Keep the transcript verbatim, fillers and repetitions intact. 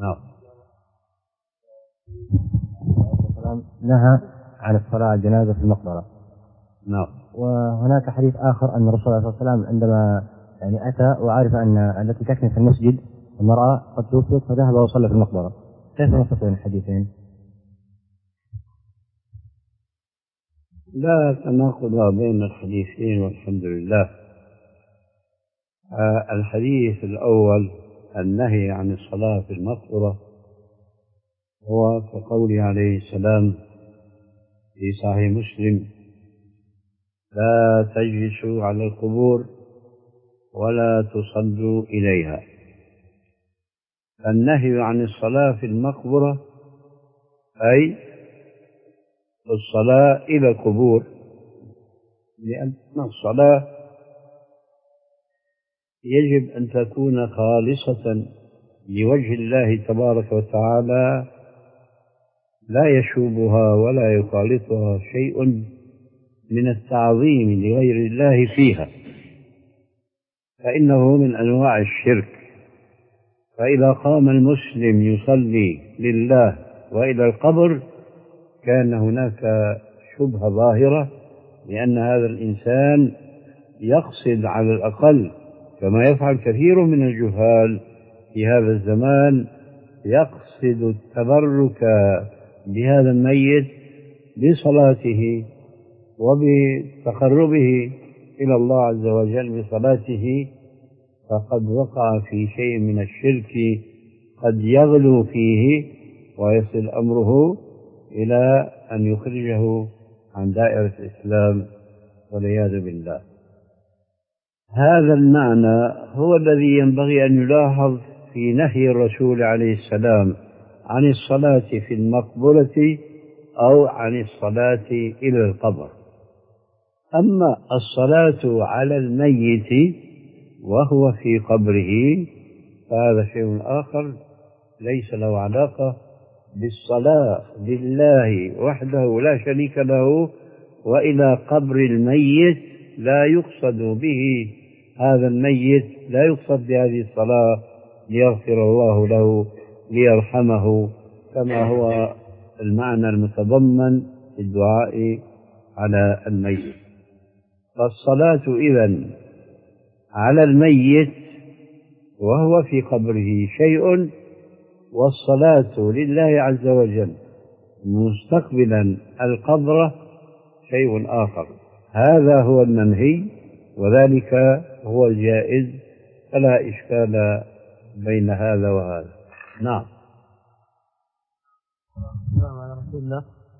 نعم. نهى عن الصلاة على الجنازة في المقبرة. نعم. وهناك حديث آخر أن الرسول صلى الله عليه وسلم عندما يعني أتى وعرف أن التي تكن في المسجد المرأة قد توفيت فذهب وصلى في المقبرة. كيف نفصل بين الحديثين؟ لا تناقض بين الحديثين والحمد لله. آه الحديث الأول النهي عن الصلاة في المقبرة هو كقوله عليه السلام في صحيح مسلم: لا تجلسوا على القبور ولا تصلوا إليها. النهي عن الصلاة في المقبرة أي الصلاة إلى القبور، لأن الصلاة يجب أن تكون خالصة لوجه الله تبارك وتعالى، لا يشوبها ولا يخالطها شيء من التعظيم لغير الله فيها، فإنه من أنواع الشرك. فإذا قام المسلم يصلي لله وإلى القبر كان هناك شبهة ظاهرة، لأن هذا الإنسان يقصد على الأقل كما يفعل كثير من الجهال في هذا الزمان، يقصد التبرك بهذا الميت بصلاته وبتقربه إلى الله عز وجل بصلاته، فقد وقع في شيء من الشرك قد يغلو فيه ويصل أمره إلى أن يخرجه عن دائرة الإسلام والعياذ بالله. هذا المعنى هو الذي ينبغي أن يلاحظ في نهي الرسول عليه السلام عن الصلاة في المقبرة أو عن الصلاة إلى القبر. أما الصلاة على الميت وهو في قبره فهذا شيء آخر ليس له علاقة بالصلاة لله وحده لا شريك له وإلى قبر الميت لا يقصد به هذا الميت، لا يقصد بهذه الصلاة ليغفر الله له ليرحمه كما هو المعنى المتضمن في الدعاء على الميت. فالصلاة إذن على الميت وهو في قبره شيء، والصلاة لله عز وجل مستقبلا القبر شيء آخر. هذا هو المنهي وذلك هو الجائز، فلا إشكال بين هذا وهذا. نعم. نعم على رسول الله